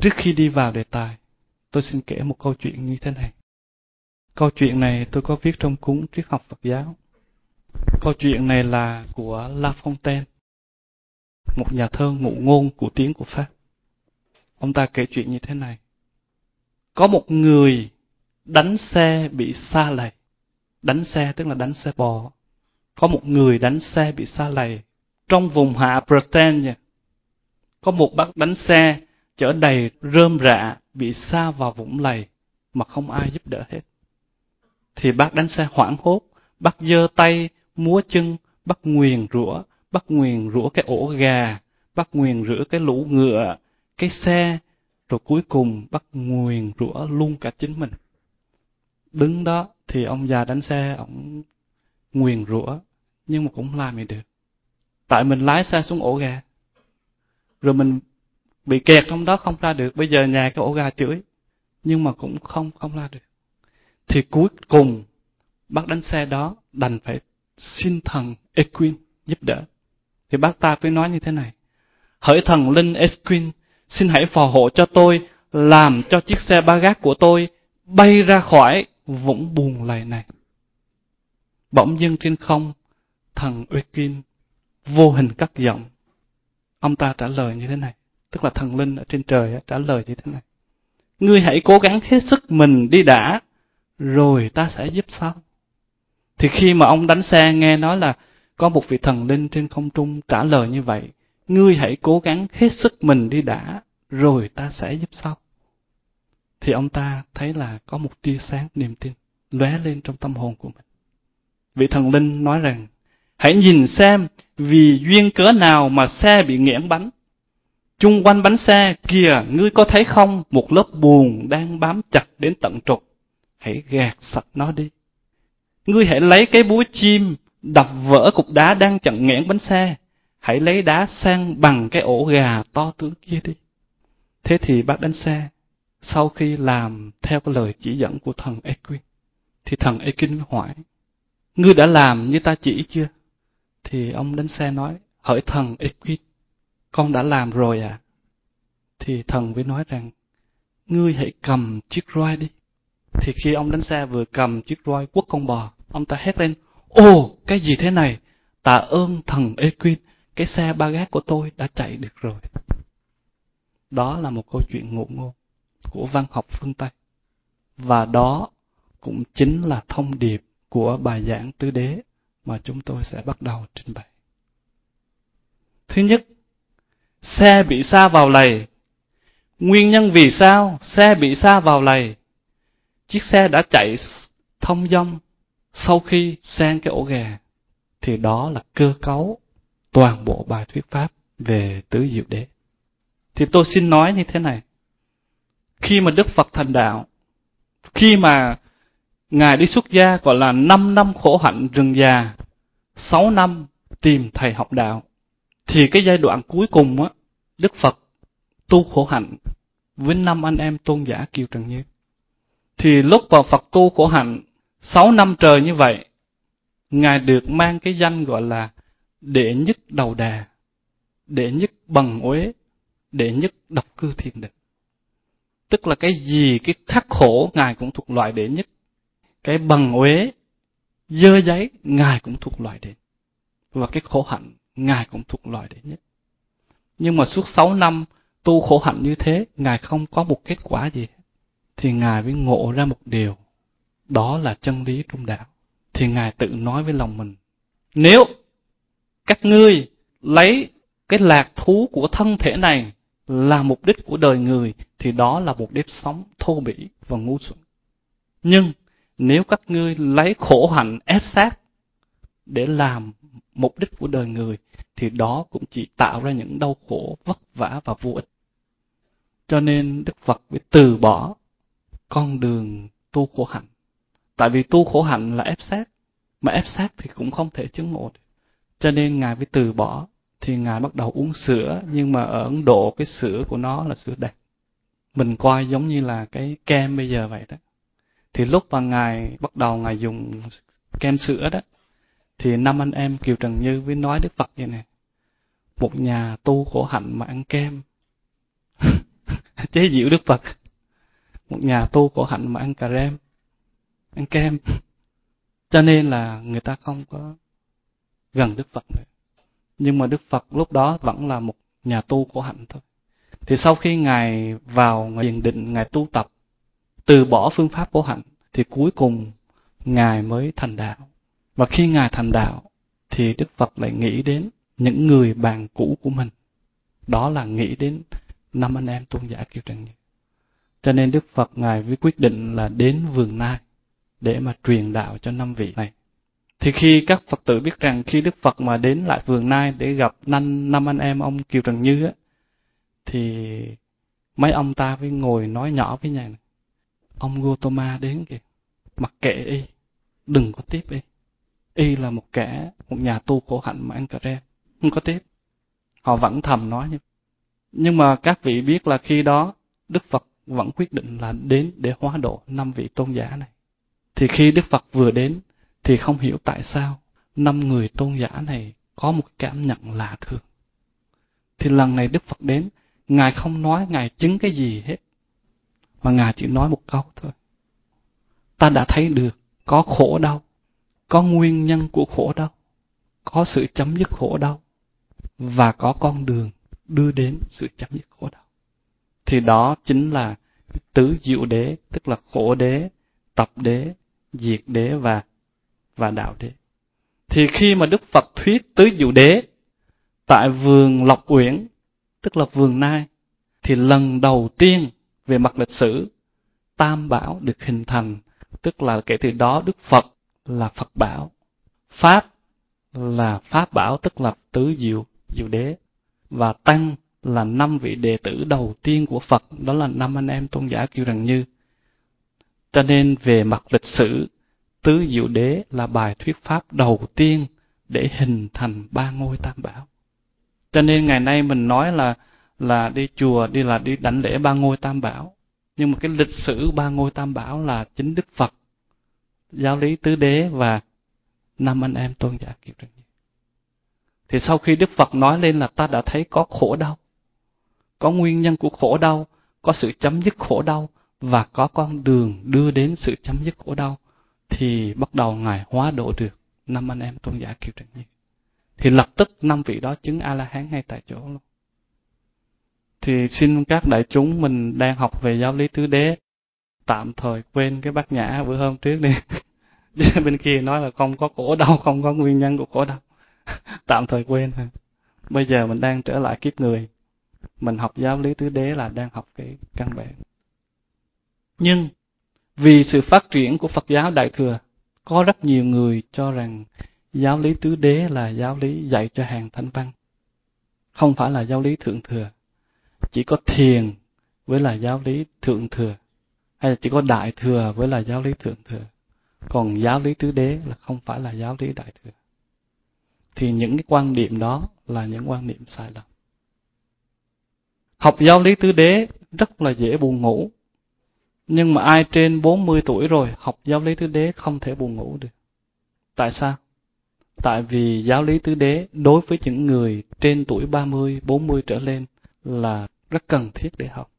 Trước khi đi vào đề tài, tôi xin kể một câu chuyện như thế này. Câu chuyện này tôi có viết trong cuốn Triết học Phật giáo. Câu chuyện này là của La Fontaine, một nhà thơ ngụ ngôn của tiếng của Pháp. Ông ta kể chuyện như thế này. Có một người đánh xe bị sa lầy. Đánh xe tức là đánh xe bò. Có một người đánh xe bị sa lầy trong vùng hạ Bretagne. Có một bác đánh xe chở đầy rơm rạ bị sa vào vũng lầy mà không ai giúp đỡ hết. Thì bác đánh xe hoảng hốt, bác giơ tay, múa chân, bác nguyền rủa cái ổ gà, bác nguyền rủa cái lũ ngựa, cái xe, rồi cuối cùng bác nguyền rủa luôn cả chính mình. Đứng đó thì ông già đánh xe, ông nguyền rủa, nhưng mà cũng không làm gì được. Tại mình lái xe xuống ổ gà, rồi mình bị kẹt trong đó không ra được. Bây giờ nhà cái ổ gà chửi, nhưng mà cũng không ra được. Thì cuối cùng bác đánh xe đó đành phải xin thần Esquin giúp đỡ. Thì bác ta mới nói như thế này: hỡi thần linh Esquin, xin hãy phò hộ cho tôi, làm cho chiếc xe ba gác của tôi bay ra khỏi vũng bùn lầy này. Bỗng dưng trên không, thần Esquin vô hình cất giọng. Ông ta trả lời như thế này, tức là thần linh ở trên trời trả lời như thế này: ngươi hãy cố gắng hết sức mình đi đã, rồi ta sẽ giúp sau. Thì khi mà ông đánh xe nghe nói là có một vị thần linh trên không trung trả lời như vậy, ngươi hãy cố gắng hết sức mình đi đã, rồi ta sẽ giúp sau. Thì ông ta thấy là có một tia sáng niềm tin lóe lên trong tâm hồn của mình. Vị thần linh nói rằng, hãy nhìn xem vì duyên cớ nào mà xe bị nghẽn bánh. Chung quanh bánh xe kìa, ngươi có thấy không, một lớp bùn đang bám chặt đến tận trục. Hãy gạt sạch nó đi. Ngươi hãy lấy cái búa chim đập vỡ cục đá đang chặn nghẽn bánh xe. Hãy lấy đá san bằng cái ổ gà to tướng kia đi. Thế thì bác đánh xe, sau khi làm theo cái lời chỉ dẫn của thần Esquin, thì thần Esquin hỏi, ngươi đã làm như ta chỉ chưa? Thì ông đánh xe nói, hỡi thần Esquin, con đã làm rồi à? Thì thần mới nói rằng, ngươi hãy cầm chiếc roi đi. Thì khi ông đánh xe vừa cầm chiếc roi quất con bò, ông ta hét lên, ồ, cái gì thế này? Tạ ơn thần Esquin, cái xe ba gác của tôi đã chạy được rồi. Đó là một câu chuyện ngụ ngôn của văn học phương Tây. Và đó cũng chính là thông điệp của bài giảng tứ đế mà chúng tôi sẽ bắt đầu trình bày. Thứ nhất, xe bị sa vào lầy. Nguyên nhân vì sao xe bị sa vào lầy? Chiếc xe đã chạy thông dong sau khi sang cái ổ gà. Thì đó là cơ cấu toàn bộ bài thuyết pháp về tứ diệu đế. Thì tôi xin nói như thế này. Khi mà Đức Phật thành đạo, khi mà Ngài đi xuất gia gọi là 5 năm khổ hạnh rừng già, 6 năm tìm thầy học đạo, thì cái giai đoạn cuối cùng á, Đức Phật tu khổ hạnh với 5 anh em tôn giả Kiều Trần Như. Thì lúc vào Phật tu khổ hạnh 6 năm trời như vậy, Ngài được mang cái danh gọi là đệ nhất đầu đà, đệ nhất bằng uế, đệ nhất độc cư thiền định. Tức là cái gì, cái khắc khổ Ngài cũng thuộc loại đệ nhất. Cái bằng uế, dơ giấy Ngài cũng thuộc loại đệ. Và cái khổ hạnh Ngài cũng thuộc loại đệ nhất. Nhưng mà suốt 6 năm tu khổ hạnh như thế, Ngài không có một kết quả gì. Thì Ngài mới ngộ ra một điều, đó là chân lý trung đạo. Thì Ngài tự nói với lòng mình, nếu các ngươi lấy cái lạc thú của thân thể này là mục đích của đời người, thì đó là một nếp sống thô bỉ và ngu xuẩn. Nhưng nếu các ngươi lấy khổ hạnh ép sát để làm mục đích của đời người, thì đó cũng chỉ tạo ra những đau khổ, vất vả và vô ích. Cho nên Đức Phật phải từ bỏ con đường tu khổ hạnh. Tại vì tu khổ hạnh là ép sát, mà ép sát thì cũng không thể chứng ngộ được. Cho nên Ngài phải từ bỏ. Thì Ngài bắt đầu uống sữa, nhưng mà ở Ấn Độ cái sữa của nó là sữa đặc. Mình coi giống như là cái kem bây giờ vậy đó. Thì lúc mà Ngài bắt đầu Ngài dùng kem sữa đó, thì 5 anh em Kiều Trần Như mới nói Đức Phật vậy nè, một nhà tu khổ hạnh mà ăn kem chế giễu Đức Phật. Một nhà tu khổ hạnh mà ăn cà rem, ăn kem. Cho nên là người ta không có gần Đức Phật nữa. Nhưng mà Đức Phật lúc đó vẫn là một nhà tu khổ hạnh thôi. Thì sau khi Ngài vào thiền định, Ngài tu tập, từ bỏ phương pháp khổ hạnh, thì cuối cùng Ngài mới thành đạo. Và khi Ngài thành đạo, thì Đức Phật lại nghĩ đến những người bạn cũ của mình. Đó là nghĩ đến 5 anh em tôn giả Kiều Trần Như. Cho nên Đức Phật Ngài mới quyết định là đến Vườn Nai để mà truyền đạo cho 5 vị này. Thì khi các Phật tử biết rằng khi Đức Phật mà đến lại Vườn Nai để gặp 5 anh em ông Kiều Trần Như á, thì mấy ông ta mới ngồi nói nhỏ với nhau này: ông Gautama đến kìa, mặc kệ y, đừng có tiếp y. Y là một nhà tu khổ hạnh mà ăn cà rem, không có tiếp. Họ vẫn thầm nói như. Nhưng mà các vị biết là khi đó Đức Phật vẫn quyết định là đến để hóa độ 5 vị tôn giả này. Thì khi Đức Phật vừa đến, thì không hiểu tại sao 5 người tôn giả này có một cảm nhận lạ thường. Thì lần này Đức Phật đến, Ngài không nói Ngài chứng cái gì hết, mà Ngài chỉ nói một câu thôi: ta đã thấy được có khổ đau, có nguyên nhân của khổ đau, có sự chấm dứt khổ đau, và có con đường đưa đến sự chấm dứt khổ đau. Thì đó chính là tứ diệu đế, tức là khổ đế, tập đế, diệt đế và đạo đế. Thì khi mà Đức Phật thuyết tứ diệu đế tại vườn Lộc Uyển, tức là Vườn Nai, thì lần đầu tiên về mặt lịch sử Tam Bảo được hình thành, tức là kể từ đó Đức Phật là Phật Bảo, Pháp là Pháp Bảo, tức là tứ diệu đế, và Tăng là 5 vị đệ tử đầu tiên của Phật, đó là 5 anh em tôn giả Kiều Trần Như. Cho nên về mặt lịch sử, tứ diệu đế là bài thuyết pháp đầu tiên để hình thành 3 ngôi Tam Bảo. Cho nên ngày nay mình nói là đi chùa, đi đảnh lễ 3 ngôi Tam Bảo. Nhưng mà cái lịch sử 3 ngôi Tam Bảo là chính Đức Phật, Giáo lý tứ đế và 5 anh em tôn giả Kiều Trần Như. Thì sau khi Đức Phật nói lên là ta đã thấy có khổ đau, có nguyên nhân của khổ đau, có sự chấm dứt khổ đau, và có con đường đưa đến sự chấm dứt khổ đau, thì bắt đầu Ngài hóa độ được 5 anh em tôn giả Kiều Trần Như. Thì lập tức 5 vị đó chứng A-la-hán ngay tại chỗ luôn. Thì xin các đại chúng, mình đang học về giáo lý tứ đế, tạm thời quên cái Bát Nhã bữa hôm trước đi. Bên kia nói là không có khổ đau, không có nguyên nhân của khổ đau. Tạm thời quên. Bây giờ mình đang trở lại kiếp người. Mình học giáo lý tứ đế là đang học cái căn bản. Nhưng vì sự phát triển của Phật giáo Đại Thừa, có rất nhiều người cho rằng giáo lý tứ đế là giáo lý dạy cho hàng thánh văn, không phải là giáo lý thượng thừa. Chỉ có thiền với là giáo lý thượng thừa, hay là chỉ có đại thừa với là giáo lý thượng thừa. Còn giáo lý tứ đế là không phải là giáo lý đại thừa. Thì những cái quan điểm đó là những quan điểm sai lầm. Học giáo lý tứ đế rất là dễ buồn ngủ. Nhưng mà ai trên 40 tuổi rồi học giáo lý tứ đế không thể buồn ngủ được. Tại sao? Tại vì giáo lý tứ đế đối với những người trên tuổi 30, 40 trở lên là rất cần thiết để học.